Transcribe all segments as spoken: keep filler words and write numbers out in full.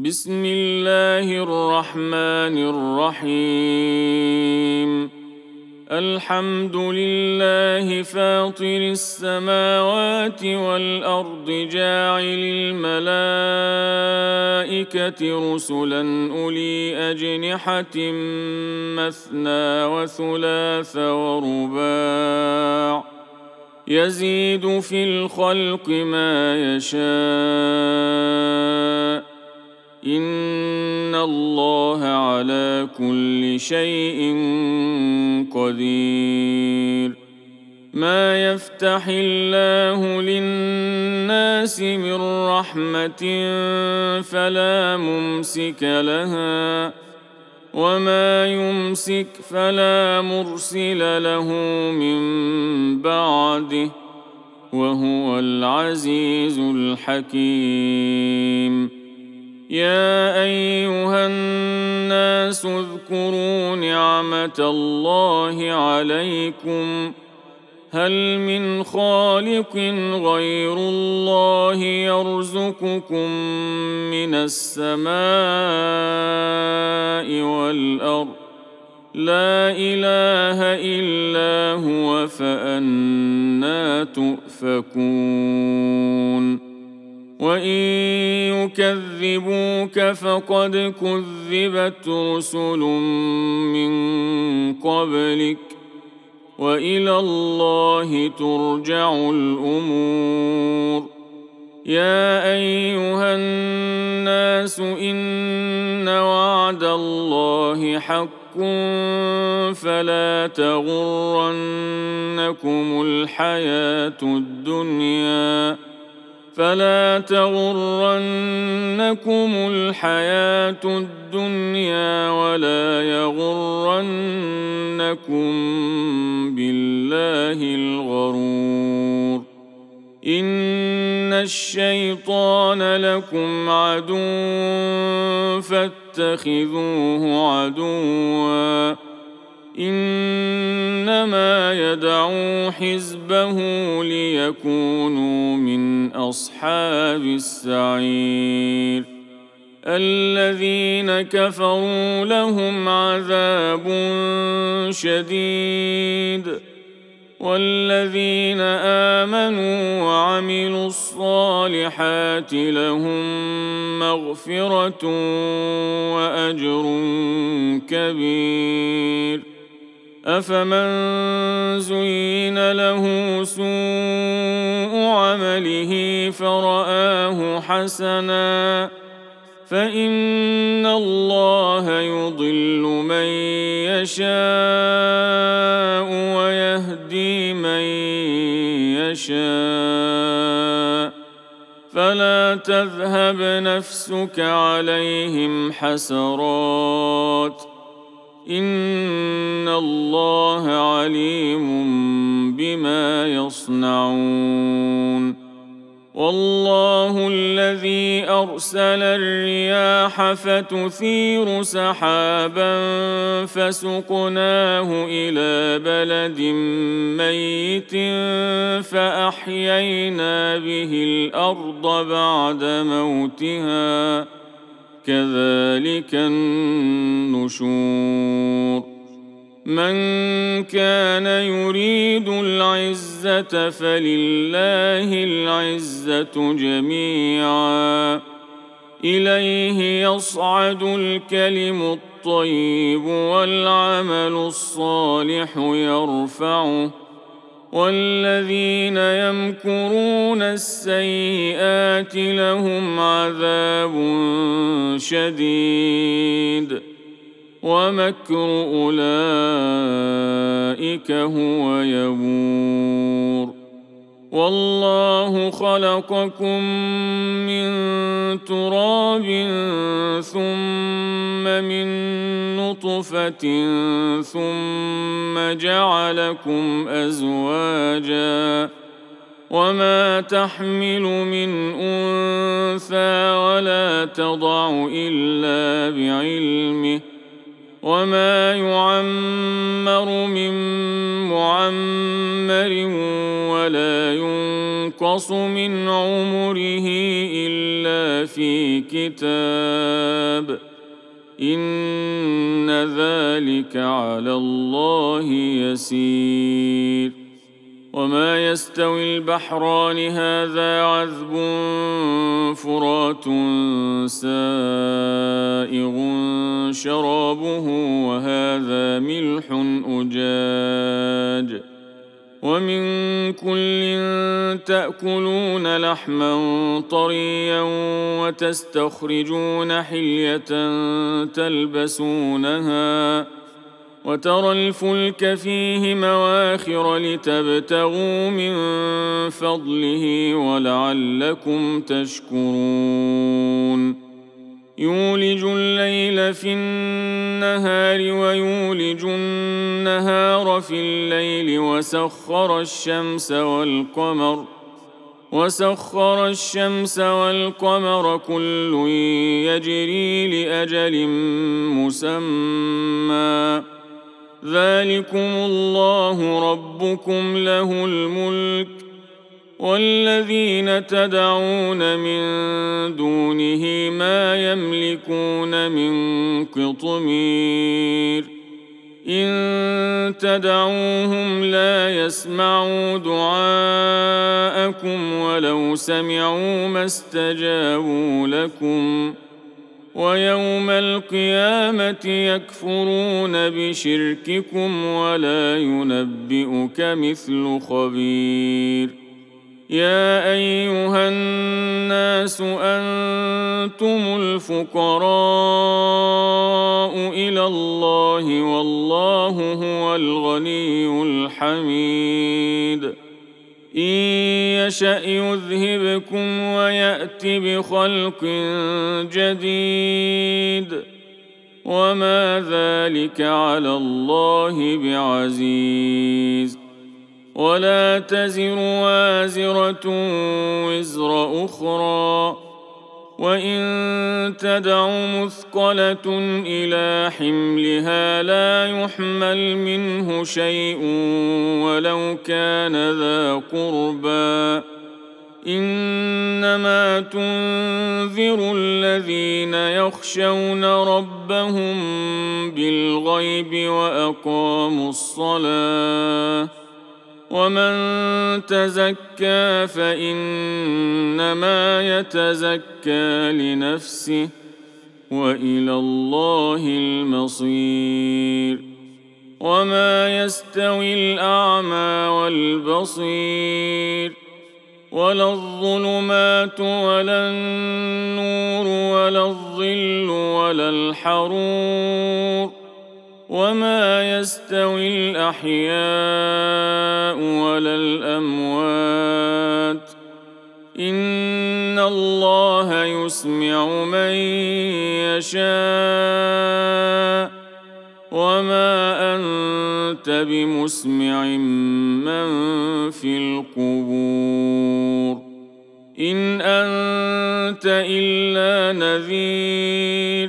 بسم الله الرحمن الرحيم. الحمد لله فاطر السماوات والأرض جاعل الملائكة رسلا أولي أجنحة مثنى وثلاث ورباع يزيد في الخلق ما يشاء إن الله على كل شيء قدير. ما يفتح الله للناس من رحمة فلا ممسك لها وما يمسك فلا مرسل له من بعده وهو العزيز الحكيم. يا أيها الناس اذكروا نعمة الله عليكم هل من خالق غير الله يرزقكم من السماء والأرض لا إله إلا هو فأنى تؤفكون. وإن يكذبوك فقد كذبت رسل من قبلك وإلى الله ترجع الأمور. يا أيها الناس إن وعد الله حق فلا تغرنكم الحياة الدنيا فلا تغرنكم الحياة الدنيا ولا يغرنكم بالله الغرور. إن الشيطان لكم عدو فاتخذوه عدوا إنما يدعو حزبه ليكونوا من أصحاب السعير. الذين كفروا لهم عذاب شديد والذين آمنوا وعملوا الصالحات لهم مغفرة وأجر كبير. أفمن زين له سوء عمله فرآه حسنا فإن الله يضل من يشاء ويهدي من يشاء فلا تذهب نفسك عليهم حسرات إن الله عليم بما يصنعون. والله الذي أرسل الرياح فتثير سحابا فسقناه إلى بلد ميت فأحيينا به الأرض بعد موتها كذلك النشور. من كان يريد العزة فلله العزة جميعا إليه يصعد الكلم الطيب والعمل الصالح يرفعه والذين يمكرون السيئات لهم عذاب شديد ومكر أولئك هو يبور. والله خلقكم من تراب ثم من نطفة ثم جعلكم أزواجا وما تحمل من أنثى ولا تضع إلا بعلمه وما يعمر من معمر ولا ينقص من عمره إلا إلا في كتاب إن ذلك على الله يسير. وما يستوي البحران هذا عذب فرات سائغ شرابه وهذا ملح أجاج ومن كل تأكلون لحما طريا وتستخرجون حلية تلبسونها وترى الفلك فيه مواخر لتبتغوا من فضله ولعلكم تشكرون. يولج الليل في النهار ويولج النهار في الليل وسخر الشمس والقمر وسخر الشمس والقمر كل يجري لأجل مسمى ذلكم الله ربكم له الملك والذين تدعون من دونه ما يملكون من قطمير إن تدعوهم لا يسمعوا دعاءكم ولو سمعوا ما استجابوا لكم ويوم القيامة يكفرون بشرككم ولا ينبئك مثل خبير. يا أيها الناس أنتم الفقراء إلى الله والله هو الغني الحميد. إن يشأ يذهبكم ويأت بخلق جديد وما ذلك على الله بعزيز. ولا تزر وازرة وزر أخرى وإن تدع مثقلة إلى حملها لا يحمل منه شيء ولو كان ذا قربى إنما تنذر الذين يخشون ربهم بالغيب وأقاموا الصلاة ومن تزكى فإنما يتزكى لنفسه وإلى الله المصير. وما يستوي الأعمى والبصير ولا الظلمات ولا النور ولا الظل ولا الحرور وما يستوي الأحياء ولا الأموات إن الله يسمع من يشاء وما أنت بمسمع من في القبور إن أنت إلا نذير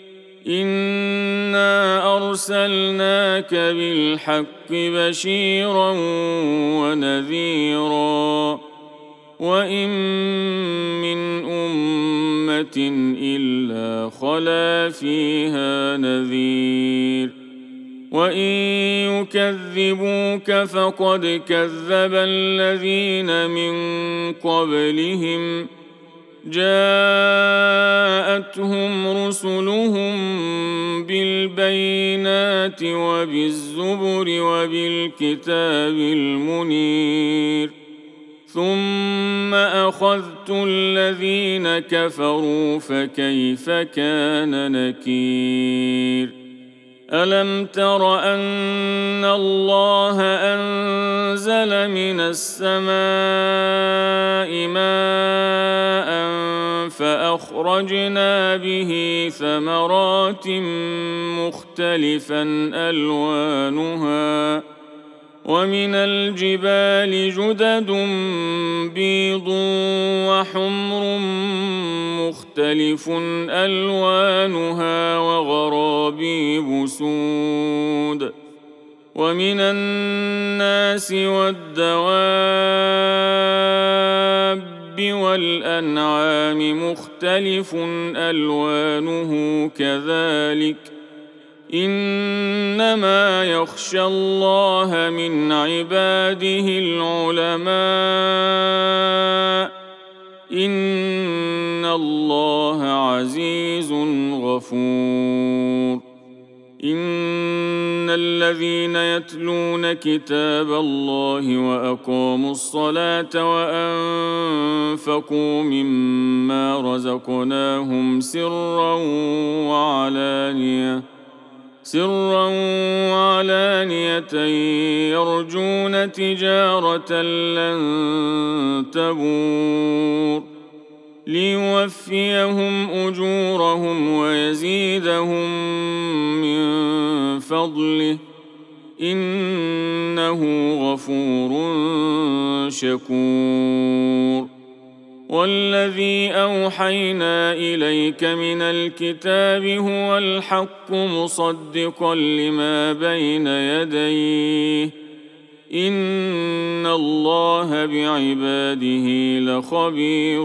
إنا أرسلناك بالحق بشيرا ونذيرا وإن من أمة إلا خلا فيها نذير وإن يكذبوك فقد كذب الذين من قبلهم جاءتهم رسلهم بالبينات وبالزبر وبالكتاب المنير ثم أخذت الذين كفروا فكيف كان نكير. ألم تر أن الله أنزل من السماء ماء فأخرجنا به ثمرات مختلفا ألوانها ومن الجبال جدد بيض وحمر مختلف ألوانها وغرابيب سود ومن الناس والدواب والأنعام مختلف ألوانه كذلك إنما يخشى الله من عباده العلماء إن الله عزيز غفور إن الذين يتلون كتاب الله وأقاموا الصلاة وأنفقوا مما رزقناهم سرا وعلانية سرا وعلانية يرجون تجارة لن تبور ليوفيهم أجورهم ويزيدهم من فضله إنه غفور شكور والذي أوحينا إليك من الكتاب هو الحق مصدقا لما بين يديه إن الله بعباده لخبير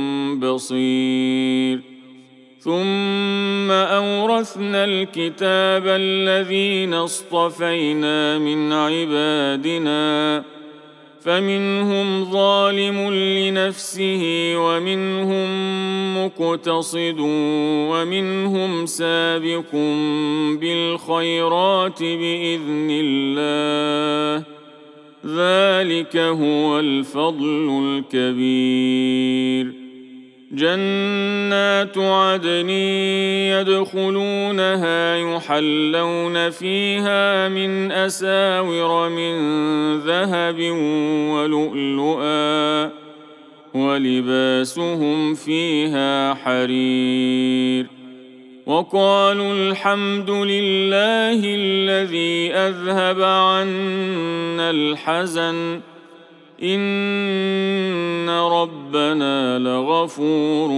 بصير ثم أورثنا الكتاب الذين اصطفينا من عبادنا فمنهم ظالم لنفسه ومنهم مقتصد ومنهم سابق بالخيرات بإذن الله ذلك هو الفضل الكبير جنات عدن يدخلونها يحلون فيها من أساور من ذهب ولؤلؤا ولباسهم فيها حرير وقالوا الحمد لله الذي أذهب عنا الحزن إن ربنا لغفور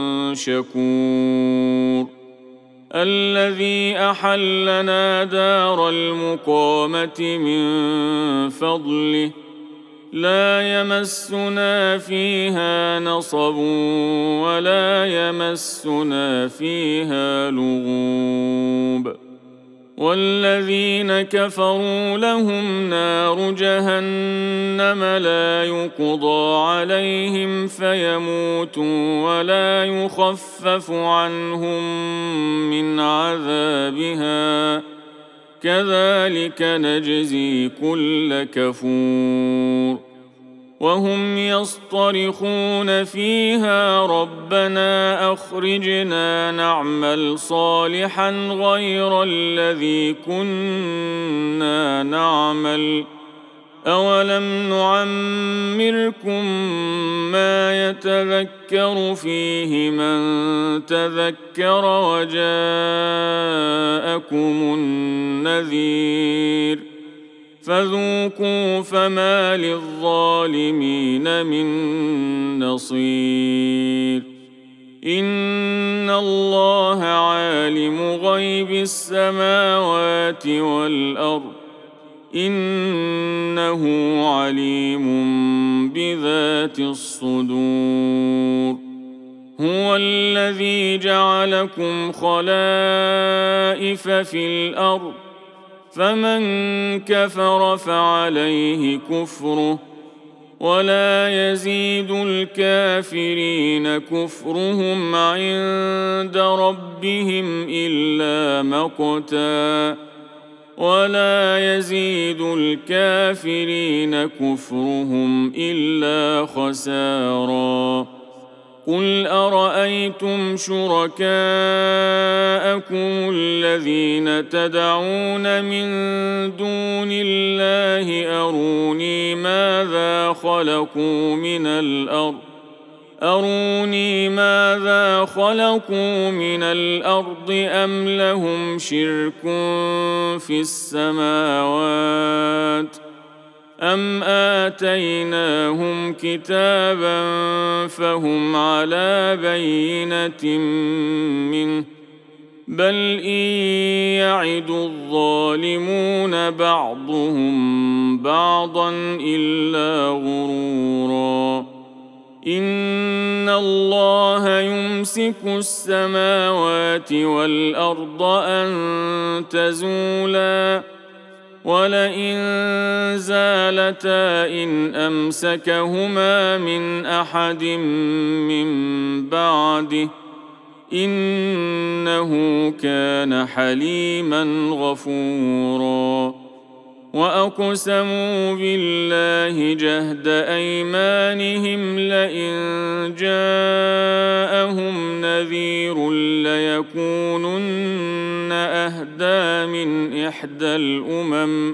شكور الذي أحلنا دار المقامة من فضله لا يمسنا فيها نصب ولا يمسنا فيها لغوب والذين كفروا لهم نار جهنم لا يقضى عليهم فيموتوا ولا يخفف عنهم من عذابها كذلك نجزي كل كفور وهم يصطرخون فيها ربنا أخرجنا نعمل صالحا غير الذي كنا نعمل أولم نعمركم ما يتذكر فيه من تذكر وجاءكم النذير فذوقوا فما للظالمين من نصير إن الله عالم غيب السماوات والأرض إنه عليم بذات الصدور هو الذي جعلكم خلائف في الأرض فمن كفر فعليه كفره ولا يزيد الكافرين كفرهم عند ربهم إلا مقتا ولا يزيد الكافرين كفرهم إلا خسارا قل أرأيتم شركاءكم الذين تدعون من دون الله أروني ماذا خلقوا من الأرض أروني ماذا خلقوا من الأرض أم لهم شرك في السماوات أم آتيناهم كتابا فهم على بينة منه بل إن يعد الظالمون بعضهم بعضا إلا غرورا إن الله يمسك السماوات والأرض أن تزولا ولئن زالتا إن أمسكهما من أحد من بعده إنه كان حليما غفورا وأقسموا بالله جهد أيمانهم لئن جاءهم نذير ليكونن أهدى من إحدى الأمم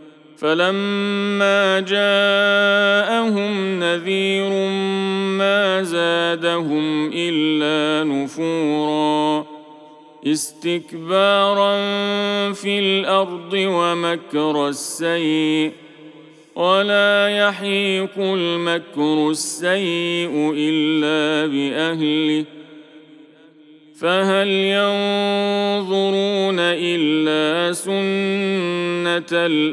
فلما جاءهم نذير ما زادهم إلا نفورا استكبارا في الأرض ومكر السيء ولا يحيق المكر السيء إلا بأهله فهل ينظرون إلا سنة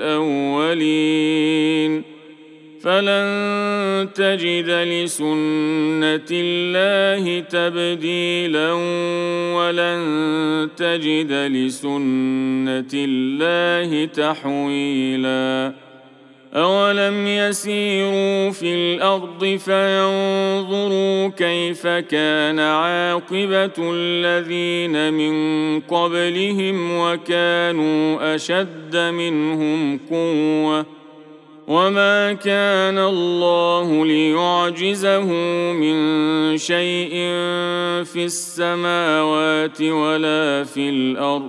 الأولين فلن تجد لسنة الله تبديلا ولن تجد لسنة الله تحويلا أولم يسيروا في الأرض فينظروا كيف كان عاقبة الذين من قبلهم وكانوا أشد منهم قوة وما كان الله ليعجزه من شيء في السماوات ولا في الأرض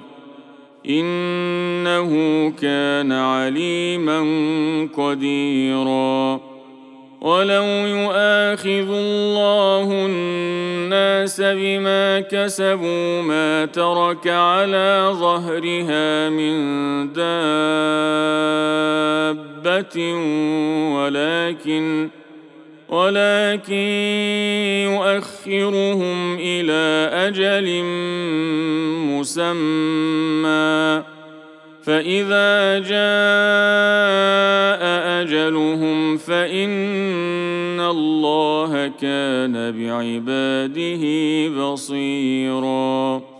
إنه كان عليما قديرا ولو يؤاخذ الله الناس بما كسبوا ما ترك على ظهرها من دابة ولكن ولكن يؤخرهم إلى أجل مسمى فإذا جاء أجلهم فإن الله كان بعباده بصيراً